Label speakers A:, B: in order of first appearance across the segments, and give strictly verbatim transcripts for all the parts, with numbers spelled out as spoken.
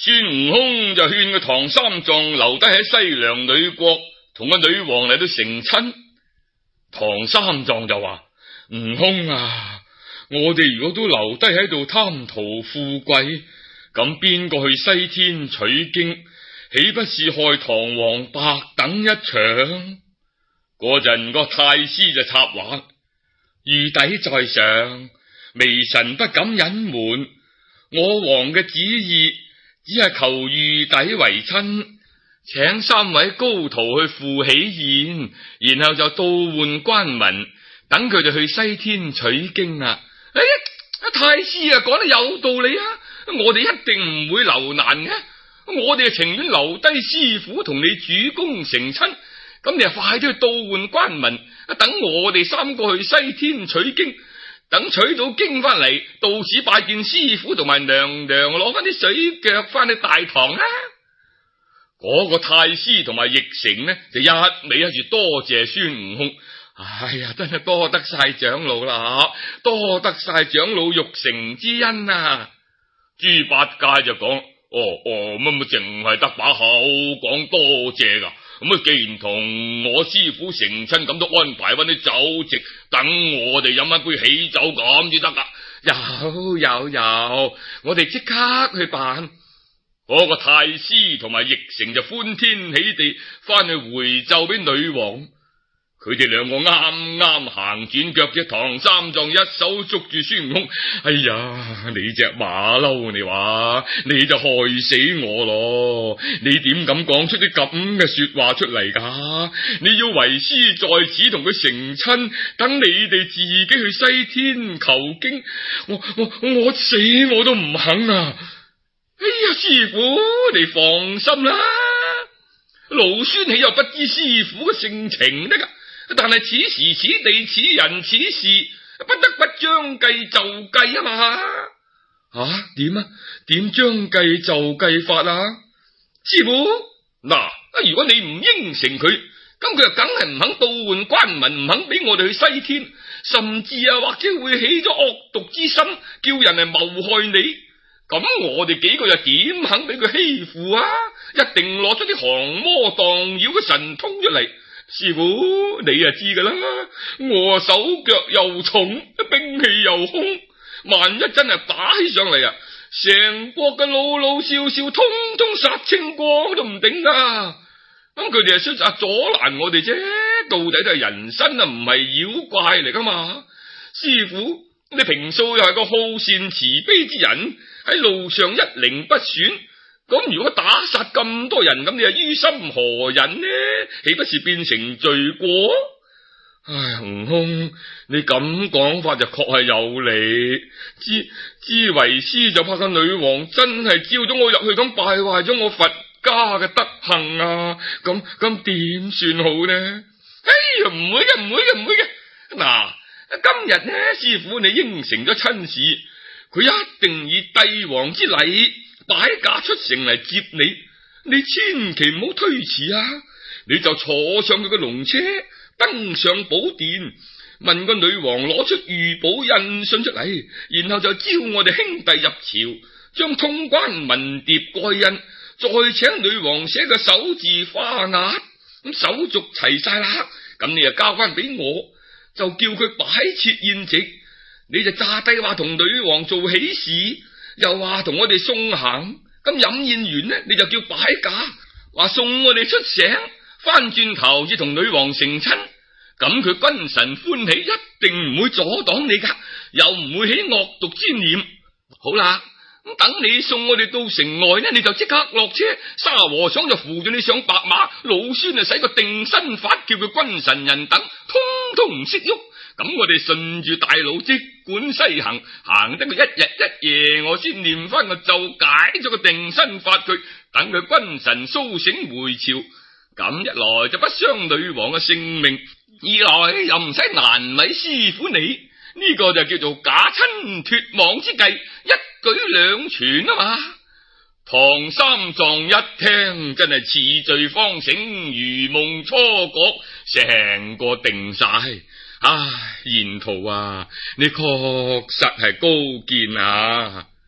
A: 孫悟空就勸個唐三藏留低喺西涼女國，同個女王嚟到成親。唐三藏就話：悟空啊，我哋如果都留低喺度貪圖富貴，咁邊個去西天取經，豈不是害唐王白等一場？嗰陣個太師就插話：玉帝在上，微臣不敢隱瞞，我王嘅旨意只係求玉帝為親，請三位高徒去赴喜宴，然後就倒換關民，等佢哋去西天取經啊！哎，太師啊，講得有道理啊！我哋一定唔會留難嘅，我哋情願留低師傅同你主公成親，咁你啊快啲去倒換關民，等我哋三個去西天取經，等取到經翻嚟，到此拜見師傅同埋娘娘，攞翻啲水腳翻去大唐啊！嗰個太師同埋奕成呢，就一味喺度多謝孫悟空。哎呀，真係多得晒長老啦，多得晒長老育成之恩啊！豬八戒就講：哦哦，乜乜淨係得把口講多謝噶？咁啊，既然同我師傅成親，咁都安排翻啲酒席，等我哋飲一杯喜酒咁至得噶。有有有，我哋即刻去辦。嗰個太師同埋奕成就歡天喜地翻去回奏俾女王。佢哋兩個啱啱行轉腳嘅，唐三藏一手捉住孫悟空：哎呀，你隻馬騮，你話你就害死我咯！你點敢講出啲咁嘅說話出嚟噶？你要為師在此同佢成親，等你哋自己去西天求經，我我我死我都唔肯啊！哎呀，師傅你放心啦，老孫豈有不知師傅嘅性情得噶？但係此時此地此人此事，不得不將計就計啊嘛！啊，點啊？點將計就計法啊？師傅，嗱，如果你唔應承佢，咁佢又梗係唔肯倒換關民，唔肯俾我哋去西天，甚至啊或者會起咗惡毒之心，叫人嚟謀害你。咁我哋幾個又點肯俾佢欺負啊？一定攞出啲降魔蕩妖嘅神通出嚟。師傅，你啊知噶啦，我手腳又重，兵器又凶，萬一真係打起上嚟啊，成國嘅老老少少通通殺清光都唔頂啊！咁佢哋係選擇阻攔我哋啫，到底都係人身啊，唔係妖怪嚟噶嘛？師傅，你平素又係個好善慈悲之人，喺路上一靈不損。咁如果打殺咁多人，咁你係於心何忍呢？豈不是變成罪過？唉，悟空，你咁講法就確係有理。知知為師就怕個女王真係招咗我入去，咁敗壞咗我佛家嘅德行啊！咁咁點算好呢？哎呀，唔會嘅，唔會嘅，唔會嘅。嗱，今日呢，師傅你應承咗親事，佢一定以帝王之禮擺駕出城嚟接你，你千祈唔好推遲啊！你就坐上佢嘅龍車，登上寶殿，問個女王攞出御寶印信出嚟，然後就招我哋兄弟入朝，將通關文牒蓋印，再請女王寫個手字花押，咁手續齊晒啦，咁你就交翻俾我，就叫佢擺設宴席，你就詐低話同女王做喜事，又話同我哋送行，咁飲宴完呢，你就叫擺駕，話送我哋出城，翻轉頭至同女王成親，咁佢君臣歡喜，一定唔會阻擋你噶，又唔會起惡毒之念。好啦，咁等你送我哋到城外呢，你就即刻落車，沙和尚就扶住你上白馬，老孫啊使個定身法，叫佢君臣人等通通唔識喐。咁我哋順住大路即管西行，行得佢一日一夜，我先念翻個咒，解咗個定身法佢，等佢君臣蘇醒回朝。咁一來就不傷女王嘅性命，二來又唔使難為師傅你，呢、這個就叫做假親脫網之計，一舉兩全啊嘛！唐三藏一聽真係似醉方醒，如夢初覺，成個定晒。唉，沿途啊，你確實係高見啊！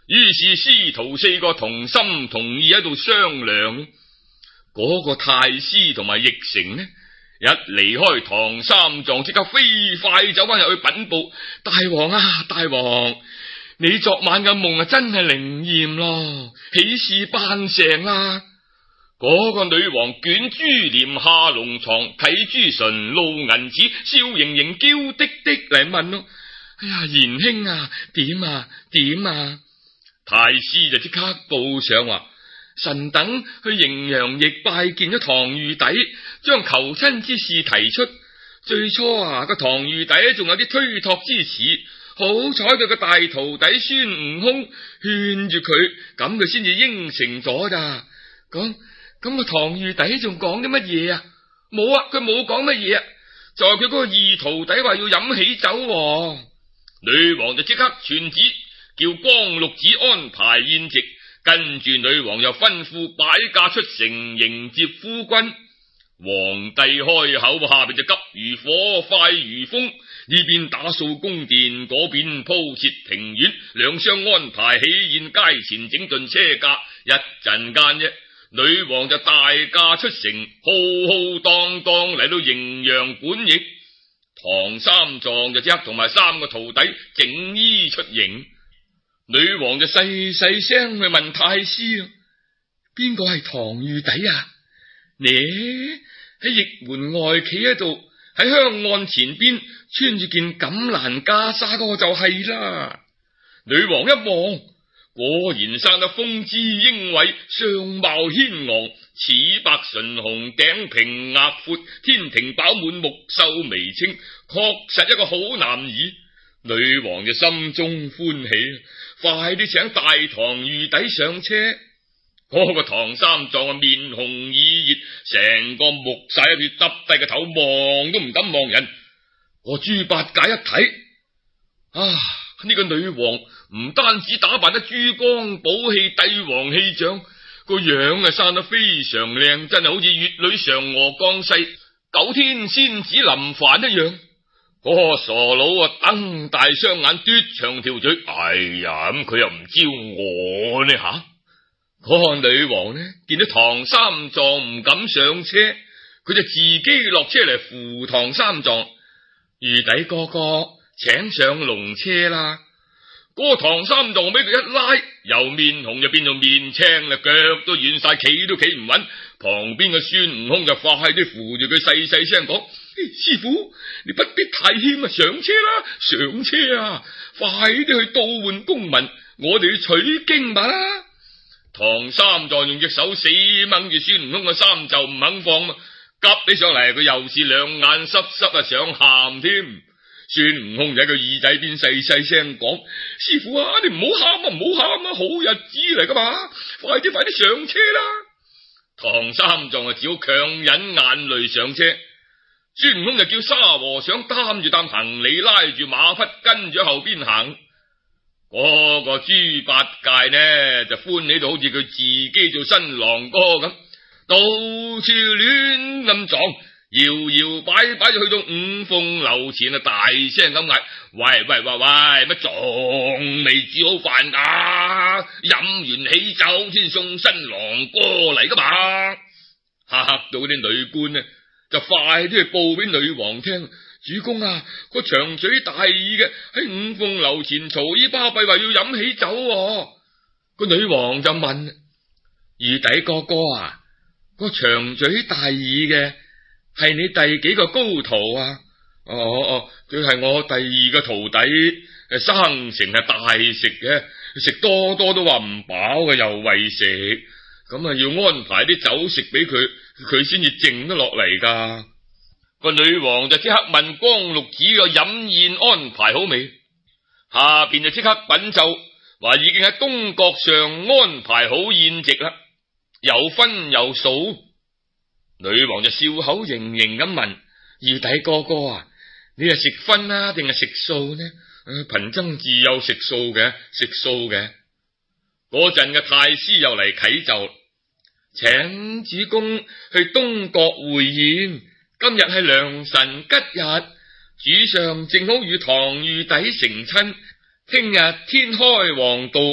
A: 於是師徒四個同心同意喺度商量。嗰個太師同埋驛丞呢，一離開唐三藏，即刻飛快走翻入去稟報：大王啊，大王，你昨晚嘅夢啊，真係靈驗咯，喜事辦成啦！嗰個女王捲珠簾下龍床，啟朱唇露銀齒，笑盈盈嬌滴滴嚟問咯：哎呀，賢兄啊，點啊點啊？太師就即刻報上話：臣等去滎陽驛拜見咗唐御弟，將求親之事提出。最初啊，個唐御弟仲有啲推託之詞，好彩佢個大徒弟孫悟空勸住佢，咁佢先至應承咗咋。咁咁個唐御弟仲講啲乜嘢啊？冇啊，佢冇講乜嘢啊，就係佢嗰個二徒弟話要飲喜酒喎。女王就即刻傳旨，叫光祿子安排宴席。跟住女王又吩咐擺駕出城迎接夫君。皇帝開口，下邊就急如火，快如風，呢邊打掃宮殿，嗰邊鋪設庭院，兩相安排喜宴，街前整頓車駕。一陣間啫，女王就大駕出城，浩浩蕩蕩嚟到滎陽館驛。唐三藏就即刻同埋三個徒弟整衣出迎。女王就細細聲去問太師：邊個係唐御弟啊？你喺驛門外企喺度，喺香案前邊穿住件錦蘭袈裟嗰個就係啦。女王一望，果然生得風姿英偉，相貌軒昂，齒白唇紅，頂平額闊，天庭飽滿，目秀眉清，確實一個好男兒。女王就心中歡喜，快啲請大唐御弟上車。嗰、那個唐三藏啊，面紅耳熱，成個木晒一撇，耷低個頭，望都唔敢望人。我豬八戒一睇，啊，呢、這個女王唔單止打扮得珠光寶氣，帝王氣象，個樣啊生得非常靚，真係好似月女嫦娥降世，九天仙子臨凡一樣。嗰、那個傻佬啊，瞪大雙眼，嘟長條嘴，哎呀，咁佢又唔招我呢吓？嗰、那個女王呢，見到唐三藏唔敢上車，佢就自己落車嚟扶唐三藏。御弟哥哥，請上龍車啦！嗰、那個唐三藏俾佢一拉，由面紅就變到面青啦，腳都軟晒，企都企唔穩。旁邊嘅孫悟空就快啲扶住佢，細細聲講：師父，你不必太謙啊，上車啦，上車啊！快啲去倒換公文，我哋去取經吧啦！唐三藏用隻手死掹住孫悟空嘅衫袖唔肯放嘛，急起上嚟，佢又是兩眼濕濕啊，想喊添。孫悟空就喺佢耳仔邊細細聲講：師父啊，你唔好喊啊，唔好喊啊，好日子嚟噶嘛，快啲快啲上車啦！唐三藏啊，只好強忍眼淚上車。孫悟空就叫沙和尚擔住擔行李，拉住馬匹跟住後邊行。嗰個豬八戒呢就歡喜到好似佢自己做新郎哥咁，到處亂咁撞，搖搖擺擺就去到五鳳樓前啊，大聲咁嗌：喂喂喂喂，乜仲未煮好飯啊？飲完喜酒先送新郎過嚟噶嘛？嚇到啲女官呢就快啲去報俾女王聽。主公啊，個長嘴大耳嘅喺五鳳樓前嘈依巴閉，話要飲喜酒喎。個女王就問：御弟哥哥啊，個長嘴大耳嘅係你第幾個高徒啊？哦哦，佢係我第二個徒弟，誒，生成係大食嘅，食多多都話唔飽嘅，又為食，咁啊要安排啲酒食俾佢，佢先至靜得落嚟噶。個女王就即刻問光祿子個飲宴安排好未？下邊就即刻稟奏，話已經喺東閣上安排好宴席啦，有分有數。女王就笑口盈盈咁問：御弟哥哥啊，你係食分啊定係食素呢？貧僧自有食素嘅，食素嘅。嗰陣嘅太師又嚟啟奏，請主公去東閣會宴。今日係良辰吉日，主上正好與唐御弟成親，聽日天開黃道，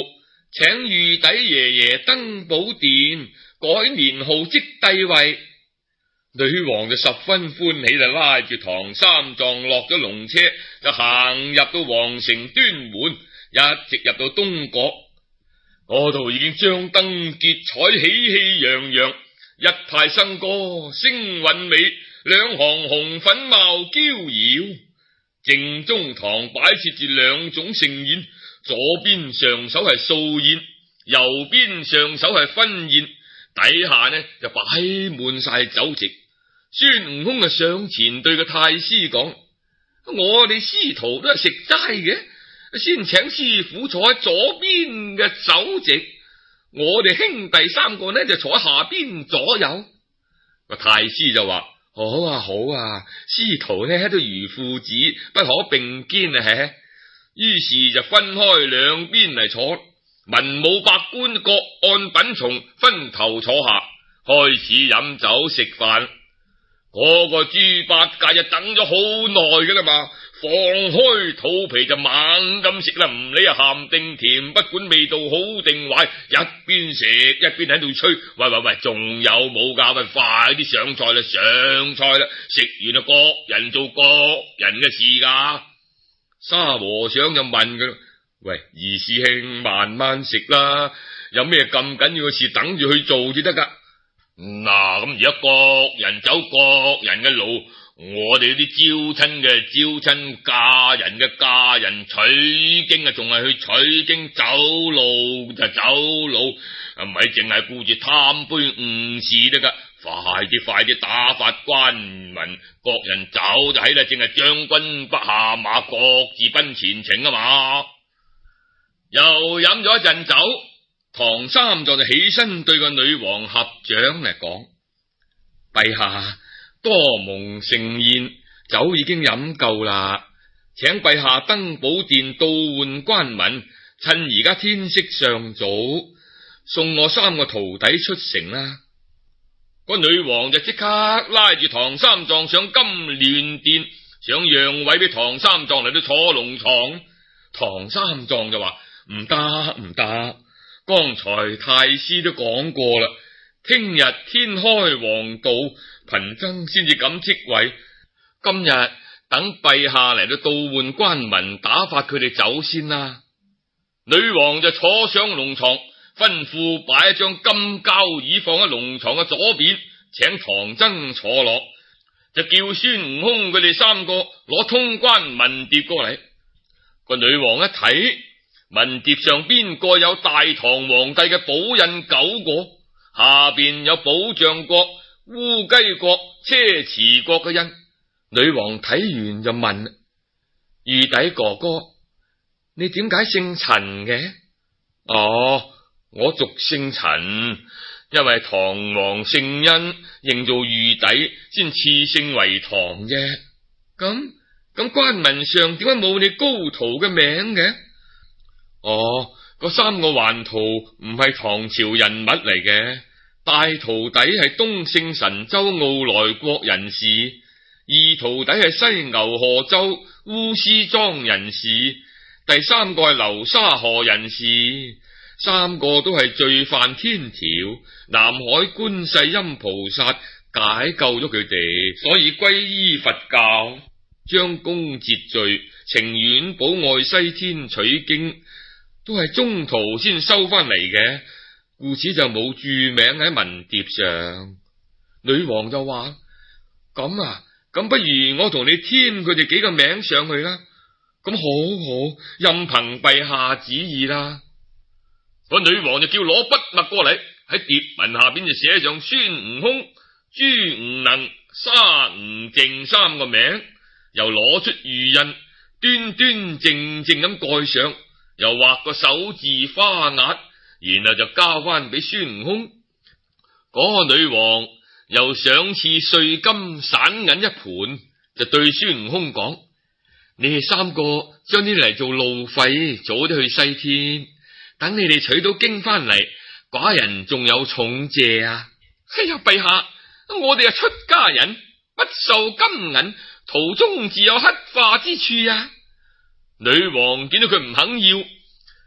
B: 請玉帝爺爺登寶殿，改年號即帝位。女王就十分歡喜，就拉住唐三藏落咗龍車，就行入到皇城端門，一直入到東閣。嗰度已經張燈結彩，喜氣洋洋，一派笙歌，聲韻美，兩行紅粉貌嬌瑤。正中堂擺設住兩種盛宴，左邊上手係素宴，右邊上手係婚宴，底下呢就擺滿晒酒席。孫悟空啊上前對個太師講：我哋師徒都係食齋嘅，先請師傅坐喺左邊嘅酒席，我哋兄弟三個呢就坐喺下邊左右。個太師就話：好啊好啊，師徒呢喺度如父子，不可並肩啊！於是就分開兩邊嚟坐，文武百官各按品從，分頭坐下，開始飲酒食飯。嗰個豬八戒就等咗好耐噶啦嘛，放開肚皮就猛咁食啦，唔理啊鹹定甜，不管味道好定壞，一邊食一邊喺度吹：喂喂喂，仲有冇噶？喂，快啲上菜啦，上菜啦！食完啊，各人做各人嘅事噶。沙和尚就問佢：喂，二師兄慢慢食啦，有咩咁緊要嘅事等住去做至得噶？嗱，咁而家各人走各人嘅路，我哋啲招親嘅招親，嫁人嘅嫁人，取經啊仲係去取經，走路就走路，唔係淨係顧住貪杯誤事得噶。快啲快啲打發關民，各人走就喺啦，淨係將軍不下馬，各自奔前程啊嘛。又飲咗一陣酒，唐三藏就起身對個女王合掌嚟講：陛下多蒙盛宴，酒已經飲夠啦，請陛下登寶殿倒換關民，趁而家天色尚早，送我三個徒弟出城啦。個女王就即刻拉住唐三藏上金鑾殿，想讓位俾唐三藏嚟到坐龍床。唐三藏就話：唔得唔得，剛才太師都講過啦，聽日天開皇道，貧僧先至敢即位。今日等陛下嚟到倒換關民，打發佢哋走先啦。女王就坐上龍床，吩咐擺一張金交椅放喺龍床嘅左邊，請唐僧坐落，就叫孫悟空佢哋三個攞通關文牒過嚟。個女王一睇，文牒上邊個有大唐皇帝嘅寶印九個，下邊有寶象國、烏雞國、車遲國嘅印。女王睇完就問：玉帝哥哥，你點解姓陳嘅？哦，我俗姓陳，因為唐王姓殷，認做玉帝，先賜姓為唐啫。咁咁關文上點解冇你高徒嘅名嘅？哦，嗰三個還徒唔係唐朝人物嚟嘅，大徒弟係東勝神州傲來國人士，二徒弟係西牛賀州烏師莊人士，第三個係流沙河人士，三個都係罪犯天條，南海觀世音菩薩解救咗佢哋，所以皈依佛教，將功折罪，情願保外西天取經，都係中途先收翻嚟嘅，故此就冇注名喺文牒上。女王就話：咁啊，咁不如我同你添佢哋幾個名上去啦。咁好好，任憑陛下旨意啦。個女王就叫攞筆墨過嚟，喺牒文下邊就寫上孫悟空、朱悟能、沙悟淨三個名，又攞出御印，端端正正咁蓋上，又畫個手字花押，然後就交翻俾孫悟空。嗰個女王又賞賜碎金散銀一盤，就對孫悟空講：你哋三個將啲嚟做路費，早啲去西天，等你哋取到經翻嚟，寡人仲有重謝啊！哎呀，陛下，我哋係出家人，不受金銀，途中自有乞化之處啊！女王見到佢唔肯要，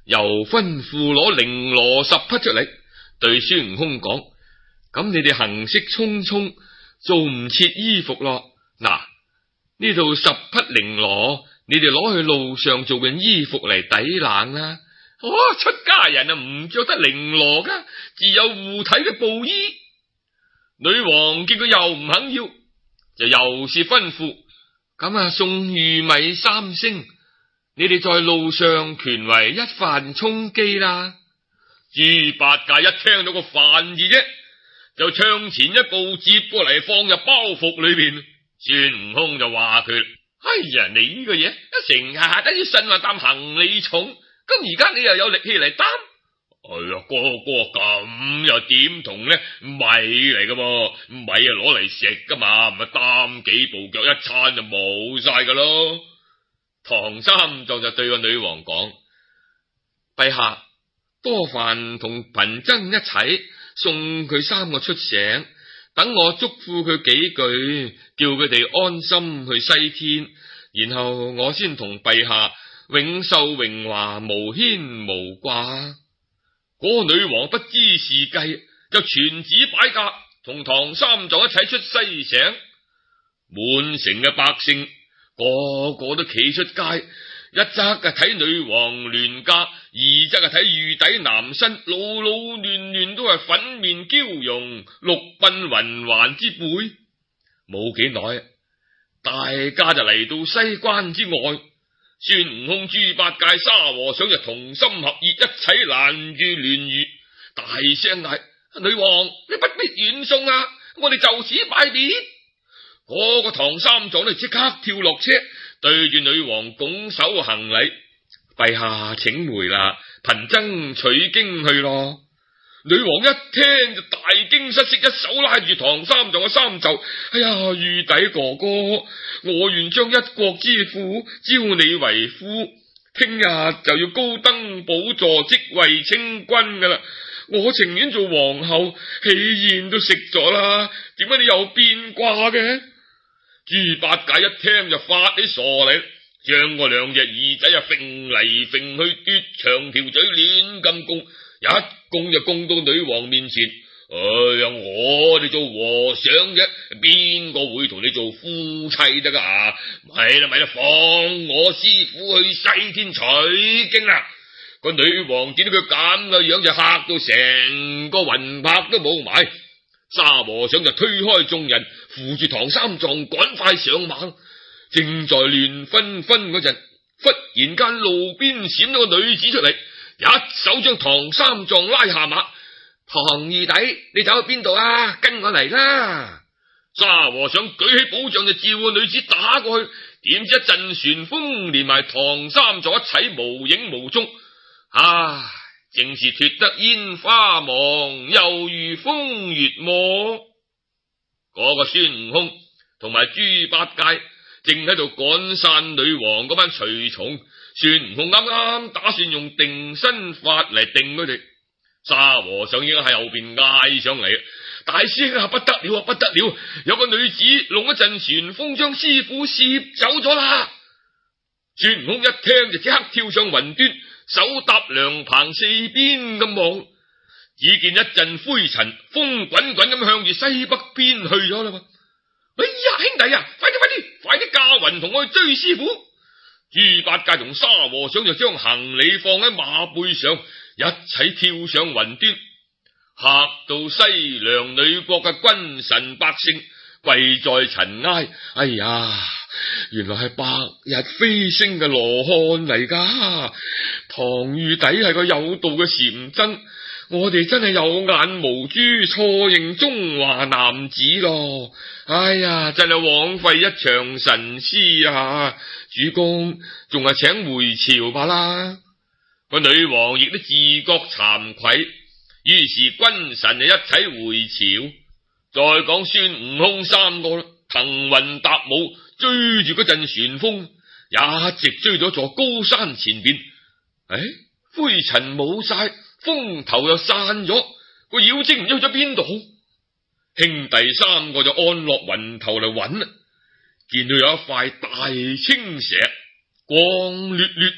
B: 又吩咐攞綾羅十匹出嚟，對孫悟空講：咁你哋行色匆匆，做唔切衣服咯。嗱，呢度十匹綾羅，你哋攞去路上做件衣服嚟抵冷啦。哦，出家人啊，唔着得綾羅噶，只有護體嘅布衣。女王見佢又唔肯要，就又是吩咐：咁啊，送玉米三升，你哋在路上權為一飯充飢啦。豬八戒一聽到個飯字啫，就向前一步接過嚟，放入包袱裏邊。孫悟空就話佢：哎呀，你呢個嘢一成下得要信話擔行李重，咁而家你又有力氣嚟擔。哎呀，哥哥咁又點同呢？米嚟噶噃，米啊攞嚟食噶嘛，唔係擔幾步腳一餐就冇晒噶咯。唐三藏就對個女王講：陛下，多煩同貧僧一齊送佢三個出城，等我囑咐佢幾句，叫佢哋安心去西天，然後我先同陛下永壽榮華，無牽無掛。嗰個女王不知是計，就傳旨擺駕，同唐三藏一齊出西城。滿城嘅百姓個個都企出街，一則啊睇女王鑾駕，二則啊睇玉底男身，老老嫩嫩都係粉面嬌容，六鬢雲環之輩。冇幾耐，大家就嚟到西關之外。孫悟空、豬八戒、沙和尚就同心合意，一齊攔住鑾輿，大聲嗌：女王，你不必遠送啊，我哋就此拜別。嗰個唐三藏呢，即刻跳落車，對住女王拱手行禮：陛下請回啦，貧僧取經去咯。女王一聽就大驚失色，一手拉住唐三藏嘅衫袖：哎呀，玉帝哥哥，我願將一國之父招你為夫，聽日就要高登寶座，即位清君噶啦。我情願做皇后，喜宴都食咗啦，點解你又變卦嘅？豬八戒一聽就發起傻嚟，將個兩隻耳仔啊揈嚟揈去，嘟長條嘴亂咁供，一供就供到女王面前。哎呀，我哋做和尚啫，邊個會同你做夫妻得噶？咪啦咪啦，放我師傅去西天取經啦！個女王見到佢咁嘅樣，就嚇到成個魂魄都冇埋。沙和尚就推開眾人，扶住唐三藏趕快上馬。正在亂紛紛嗰陣，忽然間路邊閃咗個女子出嚟，一手將唐三藏拉下馬。唐二弟，你走去邊度啊？跟我嚟啦！沙和尚舉起寶杖就照個女子打過去，點知一陣旋風連埋唐三藏一齊無影無蹤。啊，正是脫得煙花網，猶如風月夢。嗰個孫悟空同埋豬八戒正喺度趕散女王嗰班隨從，孫悟空啱啱打算用定身法嚟定佢哋。沙和尚已經喺後邊嗌上嚟，大聲啊，不得了啊，不得了！有個女子弄一陣旋風，將師傅攝走咗啦！孫悟空一聽就即刻跳上雲端，手搭涼棚，四邊咁望，只見一陣灰塵，風滾滾咁向住西北邊去咗啦嘛！哎呀，兄弟啊，快啲快啲，快啲駕雲同我去追師傅！豬八戒同沙和尚就將行李放喺馬背上，一齊跳上雲端，嚇到西涼女國嘅君臣百姓跪在塵埃。哎呀，原來係白日飛升嘅羅漢嚟噶！唐玉帝係個有道嘅禪僧，我哋真係有眼無珠，錯認中華男子咯！哎呀，真係枉費一場神師啊！主公仲係請回朝吧啦！個女王亦都自覺慚愧，於是君臣就一齊回朝。再講孫悟空三個騰雲踏舞，追住嗰陣旋風，一直追咗座高山前邊。誒，灰塵冇晒，風頭又散咗，個妖精唔知去咗邊度。兄弟三個就按落雲頭嚟揾啦，見到有一塊大青石，光劣劣，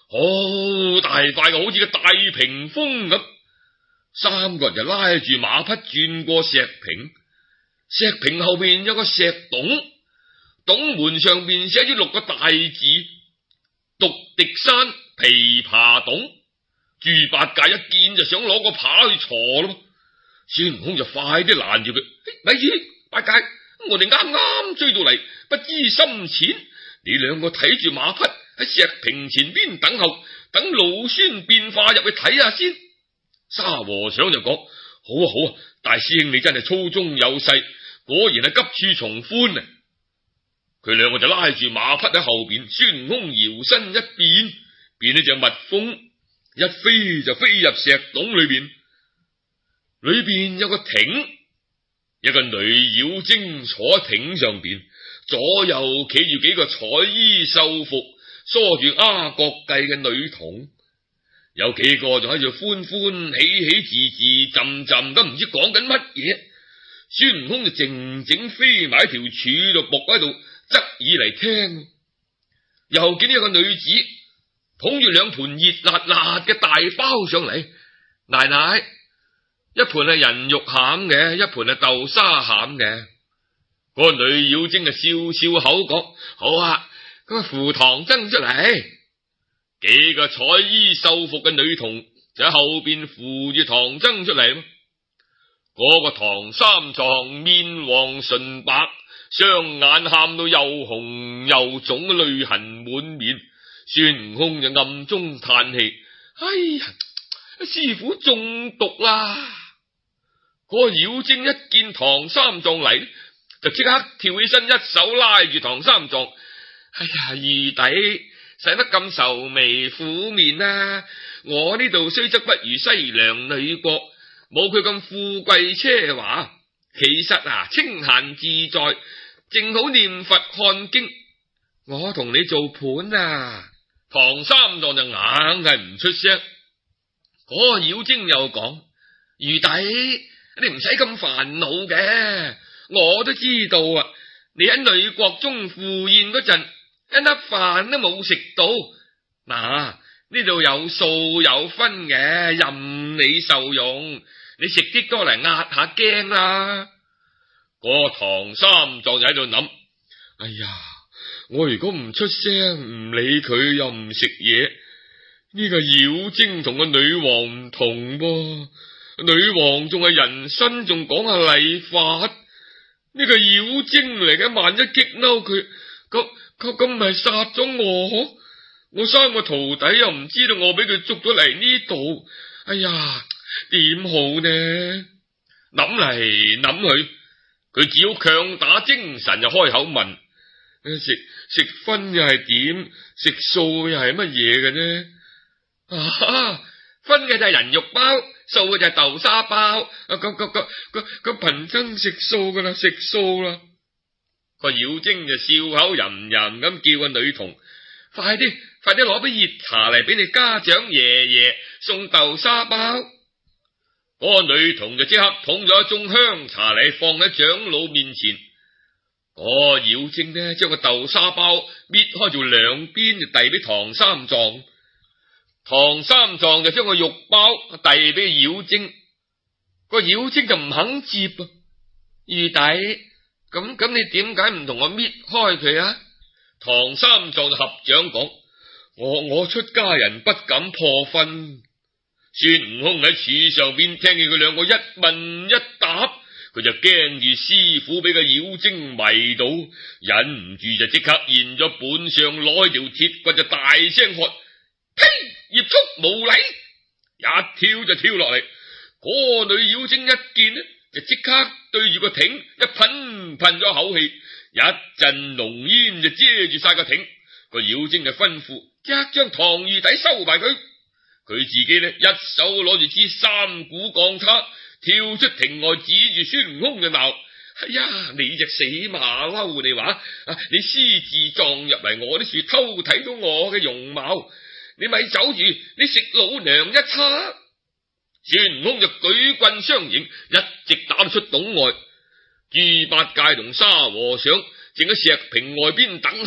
B: 好大塊嘅，好似個大屏風咁。三個人就拉住馬匹轉過石坪，石坪後邊有個石洞，洞門上邊寫住六個大字：獨敵山琵琶洞。豬八戒一見就想攞個耙去鋤咯，孫悟空就快啲攔住佢：咪住，八戒，我哋啱啱追到嚟，不知深淺，你兩個睇住馬匹喺石坪前邊等候，等老孫變化入去睇下先。沙和尚就講：好啊好啊，大師兄你真係粗中有細，果然係急處從寬啊！佢兩個就拉住馬匹喺後邊，孫悟空搖身一變，變咗隻蜜蜂，一飛就飛入石洞裏邊。裏邊有個亭，一個女妖精坐喺亭上邊，左右企住幾個彩衣繡服、梳住鴉角髻嘅女童。有幾個仲喺度歡歡喜喜、字字浸浸咁，唔知講緊乜嘢。孫悟空就靜靜飛埋喺條柱度，伏喺度側耳嚟聽。又見到一個女子捧住兩盤熱辣辣嘅大包上嚟，奶奶，一盤係人肉餡嘅，一盤係豆沙餡嘅。嗰個女妖精就笑笑口講：好啊，咁扶唐僧出嚟。幾個彩衣繡服嘅女童就喺後邊扶住唐僧出嚟。嗰個唐三藏面黃唇白，雙眼喊到又紅又腫，淚痕滿面。孫悟空就暗中嘆氣：哎呀，師傅中毒啦！嗰個妖精一見唐三藏嚟，就即刻跳起身，一手拉住唐三藏：哎呀，二弟，使乜咁愁眉苦面啊？我呢度雖則不如西涼女國，冇佢咁富貴奢華，其實啊清閒自在，正好念佛看經。我同你做伴啊！唐三藏就硬係唔出聲。嗰個妖精又講：愚弟，你唔使咁煩惱嘅，我都知道啊，你喺女國中赴宴嗰陣，一粒飯都冇食到。嗱，呢度有數有分嘅，任你受用，你食啲多嚟壓下驚啦。嗰個唐三藏就喺度諗：哎呀，我如果唔出聲，唔理佢又唔食嘢，呢個妖精同個女王唔同噃。女王仲係人身，仲講下禮法，呢個妖精嚟嘅，萬一激嬲佢，咁咁咁咪殺咗我？我三個徒弟又唔知道我俾佢捉咗嚟呢度，哎呀，點好呢？諗嚟諗去，佢只好強打精神，就開口問：食食葷又係點？食素又係乜嘢嘅呢？啊，葷嘅就係人肉包，素嘅就係豆沙包。啊，咁咁咁咁咁，貧僧食素噶啦，食素啦。個妖精就笑口吟吟咁叫個女童：快啲，快啲攞杯熱茶嚟俾你家長爺爺送豆沙包。嗰個女童就即刻捧咗一盅香茶嚟放喺長老面前。嗰個妖精呢，將個豆沙包搣開做兩邊，就遞俾唐三藏。唐三藏就將個肉包遞俾妖精，個妖精就唔肯接啊。二弟，咁咁你點解唔同我搣開佢啊？唐三藏就合掌講：我我出家人不敢破分。孫悟空喺柱上邊聽見佢兩個一問一答，佢就驚住師傅俾個妖精迷到，忍唔住就即刻現咗本相，攞條鐵棍就大聲喝：呸！孽畜無禮！一跳就跳落嚟。嗰個女妖精一見呢，就即刻對住個艇一噴噴咗口氣，一陣濃煙就遮住晒個艇。個妖精就吩咐即刻將唐二弟收埋佢。佢自己呢，一手攞住支三股鋼叉，跳出亭外，指住孫悟空就鬧：哎呀，你隻死馬騮，你話啊，你私自撞入嚟我啲樹，偷睇到我嘅容貌，你咪走住，你食老娘一叉！孫悟空就舉棍相迎，一直打到出洞外。豬八戒同沙和尚正喺石坪外邊等候，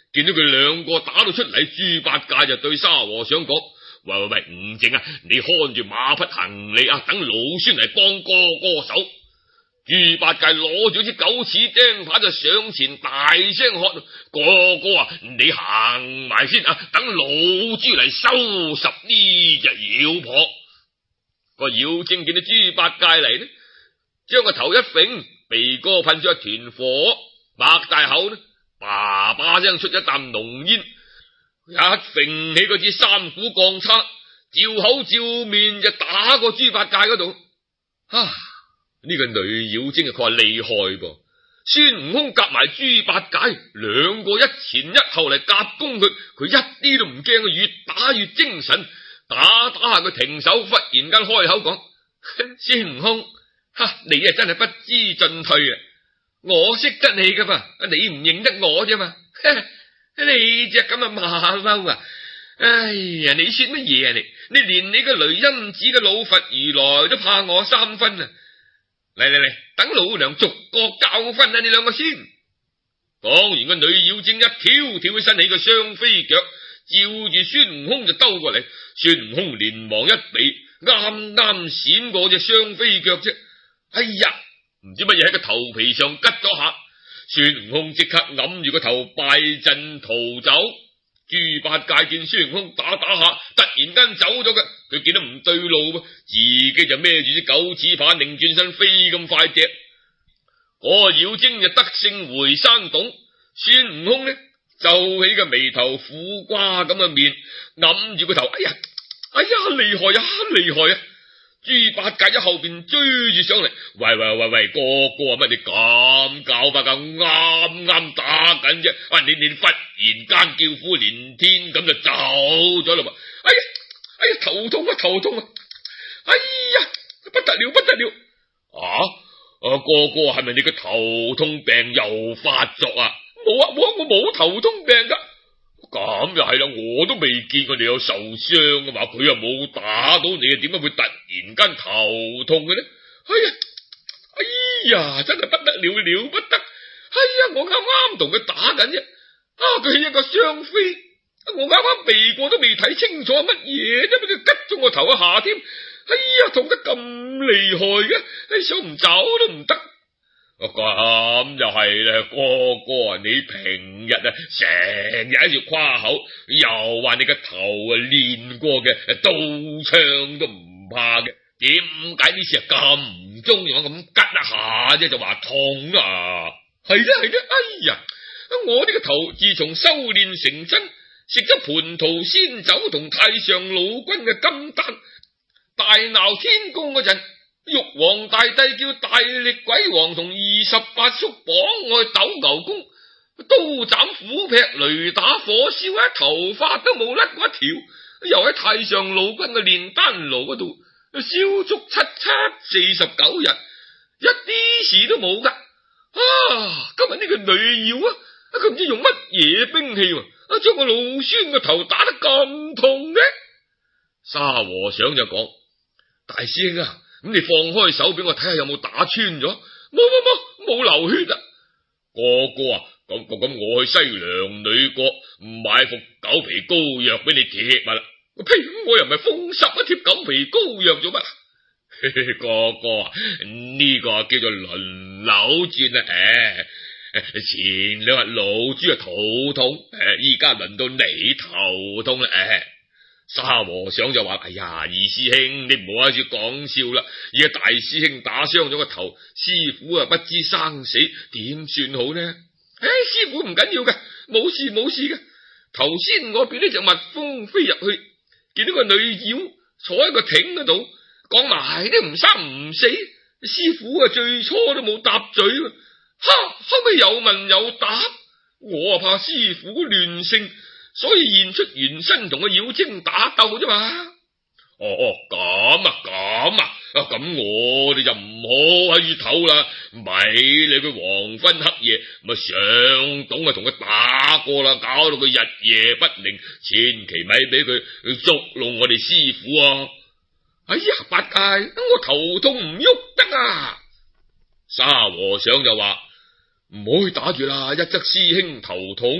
B: 見到佢兩個打到出嚟，豬八戒就對沙和尚講：喂喂喂，吳靜啊，你看住馬匹行李啊，等老孫嚟幫哥哥手。豬八戒攞住支九齒釘耙就上前大聲喝：哥哥啊，你行埋先啊，等老豬嚟收拾呢隻妖婆。個妖精見到豬八戒嚟呢，將個頭一揈，鼻哥噴出一團火，擘大口呢，叭叭聲出一啖濃煙，一揈起嗰支三股鋼叉，照口照面就打過豬八戒嗰度。啊！呢個女妖精啊，佢話厲害噃。孫悟空夾埋豬八戒，兩個一前一後嚟夾攻佢，佢一啲都唔驚，越打越精神。打打下佢停手，忽然間開口講：孫悟空，哈，你啊真係不知進退啊！我識得你噶嘛，你唔認得我啫嘛。你隻咁嘅馬騮啊！哎呀，你說乜嘢啊你？你連你個雷音寺嘅老佛如來都怕我三分啊！嚟嚟嚟，等老娘逐個教訓下你兩個先。講完個女妖精一跳跳起身起個雙飛腳，照住孫悟空就兜過嚟。孫悟空連忙一避，啱啱閃過隻雙飛腳啫。哎呀，唔知乜嘢喺個頭皮上吉咗下，孫悟空即刻揞住個頭敗陣逃走。豬八戒見孫悟空打打下，突然間走咗嘅，佢見到唔對路噃，自己就孭住支九齒耙，擰轉身飛咁快隻。嗰個妖精就得勝回山洞，孫悟空呢皺起個眉頭，苦瓜咁嘅面，揞住個頭，哎呀，哎呀，厲害啊，厲害啊！豬八戒喺後邊追住上嚟，喂喂喂喂，哥哥啊，乜你咁搞法噶？啱啱打緊啫，啊你你忽然間叫苦連天咁就走咗啦嘛！哎呀哎呀，頭痛啊頭痛啊！哎呀，不得了不得了！啊啊哥哥，係咪你個頭痛病又發作啊？冇啊冇啊，我冇頭痛病噶。咁又係啦，我都未見過你有受傷噶嘛，佢又冇打到你，點解會突然間頭痛嘅呢？哎呀，哎呀，真係不得了了不得！哎呀，我啱啱同佢打緊啫，啊，佢係一個雙飛，我啱啱避過都未睇清楚乜嘢啫，俾佢吉咗我頭一下添。哎呀，痛得咁厲害嘅，你想唔走都唔得。咁又係啦，哥哥啊，你平日啊成日喺度誇口，又話你個頭啊練過嘅，刀槍都唔怕嘅，點解呢次啊咁唔中意我咁吉一下啫，就話痛啊？係啦係啦，哎呀，我呢個頭自從修煉成真，食咗蟠桃仙酒同太上老君嘅金丹，大鬧天宮嗰陣，玉皇大帝叫大力鬼王同二十八宿綁我去鬥牛宮，刀斬斧劈雷打火燒，喺頭髮都冇甩過一條，又喺太上老君嘅煉丹爐嗰度燒足七七四十九日，一啲事都冇噶。啊，今日呢個女妖啊，佢唔知用乜嘢兵器，啊將個老孫個頭打得咁痛嘅。沙和尚就講：大師兄啊，咁你放開手俾我睇下有冇打穿咗？冇冇冇，冇流血啊！哥哥啊，咁咁我去西涼女國買副狗皮膏藥俾你貼埋啦。呸！我又唔係風濕啊，貼狗皮膏藥做乜？哥哥啊，呢個叫做輪流轉啊！誒，前兩日老豬啊肚痛，誒，依家輪到你頭痛啦！誒。沙和尚就話：哎呀，二師兄，你唔好喺度講笑啦！而家大師兄打傷咗個頭，師傅啊不知生死，點算好呢？唉、哎，師傅唔緊要嘅，冇事冇事嘅。頭先我俾呢隻蜜蜂飛入去，見到個女妖坐喺個艇嗰度，講埋都唔生唔死。師傅啊最初都冇答嘴，哈，後尾有問有答，我啊怕師傅亂性，所以現出原身同個妖精打鬥啫嘛。哦哦，咁啊咁啊，咁我哋就唔好喺住唞啦，咪你佢黃昏黑夜咪上洞啊同佢打過啦，搞到佢日夜不寧，千祈咪俾佢捉弄我哋師傅啊！哎呀，八戒，我頭痛唔喐得啊！沙和尚就話：唔好去打住啦，一則師兄頭痛。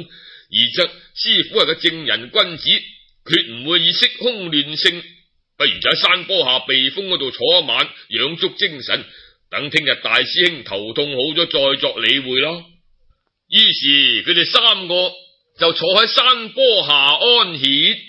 B: 而則師傅係個正人君子，決唔會以色凶亂勝，不如就喺山坡下避風嗰度坐一晚，養足精神，等聽日大師兄頭痛好咗再作理會啦。於是佢哋三個就坐喺山坡下安歇。